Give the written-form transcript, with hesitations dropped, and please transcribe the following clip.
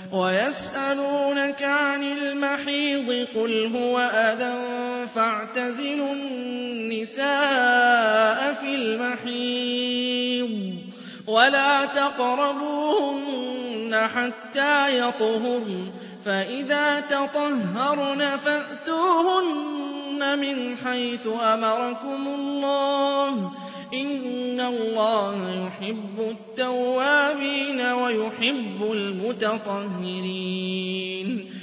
وَيَسْأَلُونَكَ عَنِ الْمَحِيضِ قُلْ هُوَ أَذًى فَاعْتَزِلُوا النِّسَاءَ فِي الْمَحِيضِ وَلَا تَقْرَبُوهُنَّ حَتَّىٰ يَطْهُرْنَ ۖ فَإِذَا تَطَهَّرْنَ فَأْتُوهُنَّ مِنْ حَيْثُ أَمَرَكُمُ اللَّهُ ۚ إِنَّ اللَّهَ يُحِبُّ التَّوَّابِينَ وَيُحِبُّ الْمُتَطَهِّرِينَ